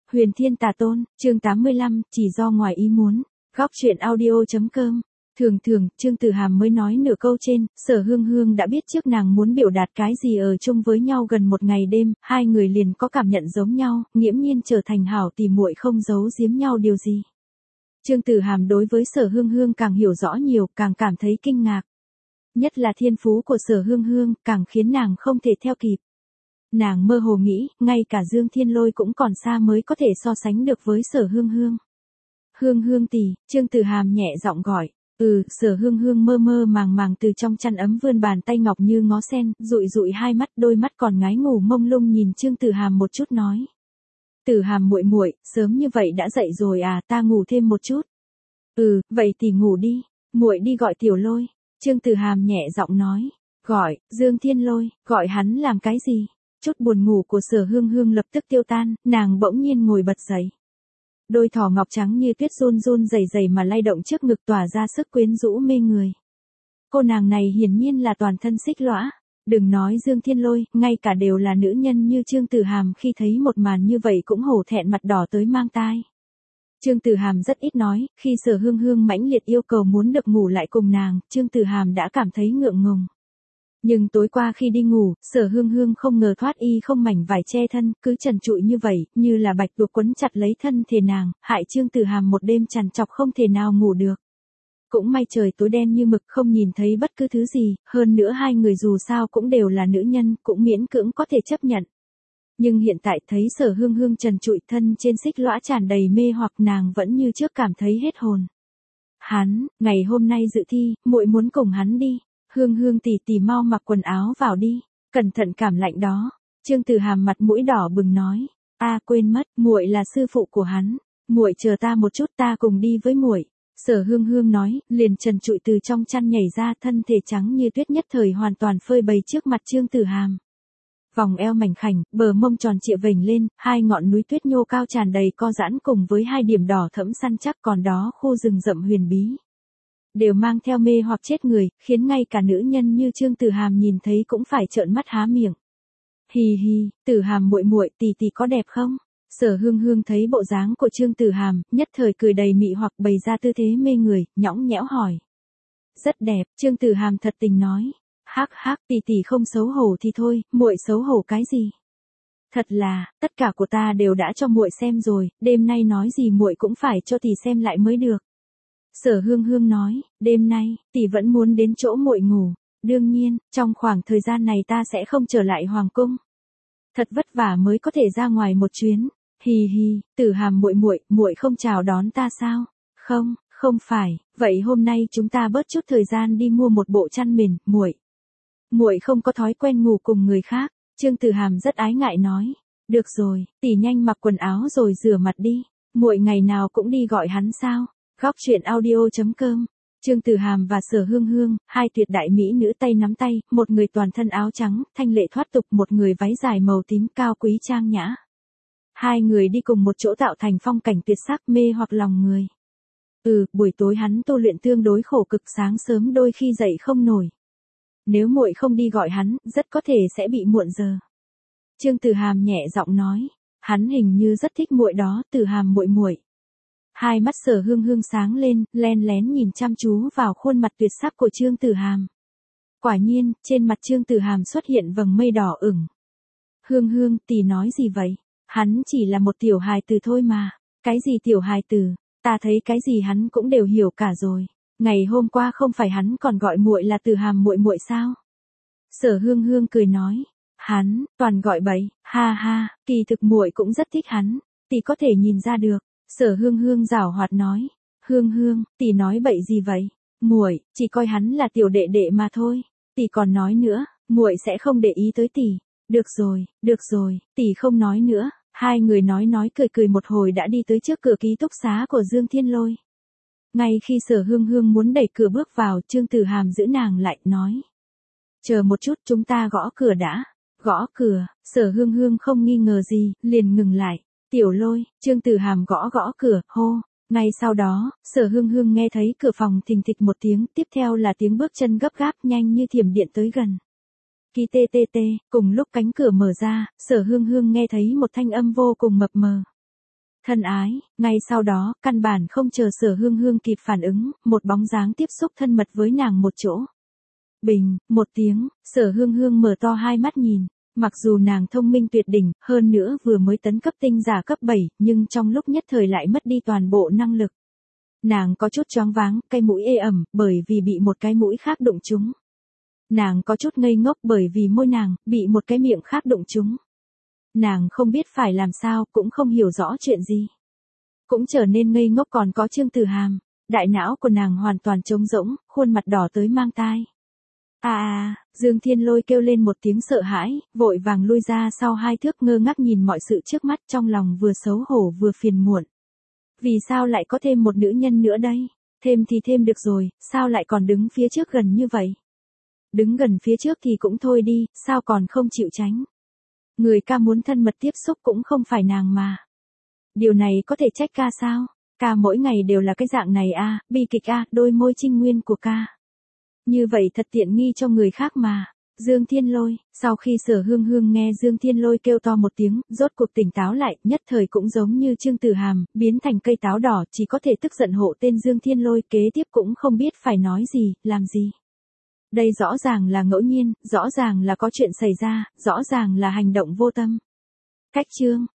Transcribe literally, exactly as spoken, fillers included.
Huyền Thiên Tà Tôn, chương tám mươi lăm, chỉ do ngoài ý muốn. Góc truyện audio.com. Thường thường, Trương Tử Hàm mới nói nửa câu trên, Sở Hương Hương đã biết trước nàng muốn biểu đạt cái gì. Ở chung với nhau gần một ngày đêm, hai người liền có cảm nhận giống nhau, nghiễm nhiên trở thành hảo tỉ muội, không giấu giếm nhau điều gì. Trương Tử Hàm đối với Sở Hương Hương càng hiểu rõ nhiều, càng cảm thấy kinh ngạc. Nhất là thiên phú của Sở Hương Hương, càng khiến nàng không thể theo kịp. Nàng mơ hồ nghĩ, ngay cả Dương Thiên Lôi cũng còn xa mới có thể so sánh được với Sở Hương Hương. Hương Hương tỷ, Trương Tử Hàm nhẹ giọng gọi. Ừ, Sở Hương Hương mơ mơ màng màng từ trong chăn ấm vươn bàn tay ngọc như ngó sen, dụi dụi hai mắt, đôi mắt còn ngái ngủ mông lung nhìn Trương Tử Hàm một chút nói. Tử Hàm muội muội, sớm như vậy đã dậy rồi à, ta ngủ thêm một chút. Ừ, vậy thì ngủ đi, muội đi gọi Tiểu Lôi. Trương Tử Hàm nhẹ giọng nói. Gọi, Dương Thiên Lôi, gọi hắn làm cái gì? Chút buồn ngủ của Sở Hương Hương lập tức tiêu tan, nàng bỗng nhiên ngồi bật dậy. Đôi thỏ ngọc trắng như tuyết run run rẩy rẩy mà lay động trước ngực, tỏa ra sức quyến rũ mê người. Cô nàng này hiển nhiên là toàn thân xích lõa. Đừng nói Dương Thiên Lôi, ngay cả đều là nữ nhân như Trương Tử Hàm khi thấy một màn như vậy cũng hổ thẹn mặt đỏ tới mang tai. Trương Tử Hàm rất ít nói, khi Sở Hương Hương mãnh liệt yêu cầu muốn được ngủ lại cùng nàng, Trương Tử Hàm đã cảm thấy ngượng ngùng. Nhưng tối qua khi đi ngủ, Sở Hương Hương không ngờ thoát y không mảnh vải che thân, cứ trần trụi như vậy, như là bạch tuộc quấn chặt lấy thân thể nàng, hại Trương Tử Hàm một đêm trằn trọc không thể nào ngủ được. Cũng may trời tối đen như mực, không nhìn thấy bất cứ thứ gì, hơn nữa hai người dù sao cũng đều là nữ nhân, cũng miễn cưỡng có thể chấp nhận. Nhưng hiện tại thấy Sở Hương Hương trần trụi thân trên xích lõa tràn đầy mê hoặc, nàng vẫn như trước cảm thấy hết hồn. Hắn, ngày hôm nay dự thi, muội muốn cùng hắn đi. Hương Hương tỷ tỷ mau mặc quần áo vào đi, cẩn thận cảm lạnh đó. Trương Tử Hàm mặt mũi đỏ bừng nói, a quên mất, muội là sư phụ của hắn, muội chờ ta một chút, ta cùng đi với muội. Sở Hương Hương nói, liền trần trụi từ trong chăn nhảy ra, thân thể trắng như tuyết nhất thời hoàn toàn phơi bày trước mặt Trương Tử Hàm. Vòng eo mảnh khảnh, bờ mông tròn trịa vểnh lên, hai ngọn núi tuyết nhô cao tràn đầy co giãn cùng với hai điểm đỏ thẫm săn chắc, còn đó khu rừng rậm huyền bí. Đều mang theo mê hoặc chết người, khiến ngay cả nữ nhân như Trương Tử Hàm nhìn thấy cũng phải trợn mắt há miệng. Hì hì, Tử Hàm muội muội, tỷ tỷ có đẹp không? Sở Hương Hương thấy bộ dáng của Trương Tử Hàm, nhất thời cười đầy mị hoặc, bày ra tư thế mê người, nhõng nhẽo hỏi. Rất đẹp, Trương Tử Hàm thật tình nói. Hắc hắc, tỷ tỷ không xấu hổ thì thôi, muội xấu hổ cái gì? Thật là, tất cả của ta đều đã cho muội xem rồi, đêm nay nói gì muội cũng phải cho tỷ xem lại mới được. Sở Hương Hương nói, đêm nay, tỷ vẫn muốn đến chỗ muội ngủ. Đương nhiên, trong khoảng thời gian này ta sẽ không trở lại hoàng cung. Thật vất vả mới có thể ra ngoài một chuyến. Hì hì, Tử Hàm muội muội, muội không chào đón ta sao? Không, không phải, vậy hôm nay chúng ta bớt chút thời gian đi mua một bộ chăn mền, muội. Muội không có thói quen ngủ cùng người khác. Trương Tử Hàm rất ái ngại nói, được rồi, tỷ nhanh mặc quần áo rồi rửa mặt đi. Muội ngày nào cũng đi gọi hắn sao? Góc truyện audio.com. Trương Tử Hàm và Sở Hương Hương, hai tuyệt đại mỹ nữ tay nắm tay, một người toàn thân áo trắng, thanh lệ thoát tục, một người váy dài màu tím cao quý trang nhã. Hai người đi cùng một chỗ tạo thành phong cảnh tuyệt sắc mê hoặc lòng người. Ừ, buổi tối hắn tu luyện tương đối khổ cực, sáng sớm đôi khi dậy không nổi. Nếu muội không đi gọi hắn, rất có thể sẽ bị muộn giờ. Trương Tử Hàm nhẹ giọng nói, hắn hình như rất thích muội đó, Tử Hàm muội muội. Hai mắt Sở Hương Hương sáng lên, len lén nhìn chăm chú vào khuôn mặt tuyệt sắc của Trương Tử Hàm. Quả nhiên, trên mặt Trương Tử Hàm xuất hiện vầng mây đỏ ửng. Hương Hương, tỷ nói gì vậy? Hắn chỉ là một tiểu hài tử thôi mà. Cái gì tiểu hài tử? Ta thấy cái gì hắn cũng đều hiểu cả rồi. Ngày hôm qua không phải hắn còn gọi muội là Tử Hàm muội muội sao? Sở Hương Hương cười nói, hắn toàn gọi bậy, ha ha, kỳ thực muội cũng rất thích hắn, tỷ có thể nhìn ra được. Sở Hương Hương giảo hoạt nói, Hương Hương, tỷ nói bậy gì vậy? Muội chỉ coi hắn là tiểu đệ đệ mà thôi. Tỷ còn nói nữa, muội sẽ không để ý tới tỷ. Được rồi, được rồi, tỷ không nói nữa. Hai người nói nói cười cười một hồi đã đi tới trước cửa ký túc xá của Dương Thiên Lôi. Ngay khi Sở Hương Hương muốn đẩy cửa bước vào, Trương Tử Hàm giữ nàng lại, nói. Chờ một chút, chúng ta gõ cửa đã. Gõ cửa, Sở Hương Hương không nghi ngờ gì, liền ngừng lại. Tiểu Lôi, Trương Tử Hàm gõ gõ cửa, hô. Ngay sau đó, Sở Hương Hương nghe thấy cửa phòng thình thịch một tiếng, tiếp theo là tiếng bước chân gấp gáp nhanh như thiểm điện tới gần. Kỳ tê tê tê, cùng lúc cánh cửa mở ra, Sở Hương Hương nghe thấy một thanh âm vô cùng mập mờ. Thân ái, ngay sau đó, căn bản không chờ Sở Hương Hương kịp phản ứng, một bóng dáng tiếp xúc thân mật với nàng một chỗ. Bình, một tiếng, Sở Hương Hương mở to hai mắt nhìn, mặc dù nàng thông minh tuyệt đỉnh, hơn nữa vừa mới tấn cấp tinh giả cấp bảy, nhưng trong lúc nhất thời lại mất đi toàn bộ năng lực. Nàng có chút choáng váng, cái mũi ê ẩm, bởi vì bị một cái mũi khác đụng trúng. Nàng có chút ngây ngốc bởi vì môi nàng, bị một cái miệng khác đụng trúng. Nàng không biết phải làm sao, cũng không hiểu rõ chuyện gì. Cũng trở nên ngây ngốc còn có Trương Tử Hàm. Đại não của nàng hoàn toàn trống rỗng, khuôn mặt đỏ tới mang tai. À à, Dương Thiên Lôi kêu lên một tiếng sợ hãi, vội vàng lui ra sau hai thước ngơ ngác nhìn mọi sự trước mắt trong lòng vừa xấu hổ vừa phiền muộn. Vì sao lại có thêm một nữ nhân nữa đây? Thêm thì thêm được rồi, sao lại còn đứng phía trước gần như vậy? Đứng gần phía trước thì cũng thôi đi, sao còn không chịu tránh? Người ca muốn thân mật tiếp xúc cũng không phải nàng mà. Điều này có thể trách ca sao? Ca mỗi ngày đều là cái dạng này a, à, bi kịch a, à, đôi môi trinh nguyên của ca. Như vậy thật tiện nghi cho người khác mà. Dương Thiên Lôi, sau khi Sở Hương Hương nghe Dương Thiên Lôi kêu to một tiếng, rốt cuộc tỉnh táo lại, nhất thời cũng giống như Trương Tử Hàm, biến thành cây táo đỏ, chỉ có thể tức giận hộ tên Dương Thiên Lôi, kế tiếp cũng không biết phải nói gì, làm gì. Đây rõ ràng là ngẫu nhiên, rõ ràng là có chuyện xảy ra, rõ ràng là hành động vô tâm. Cách chương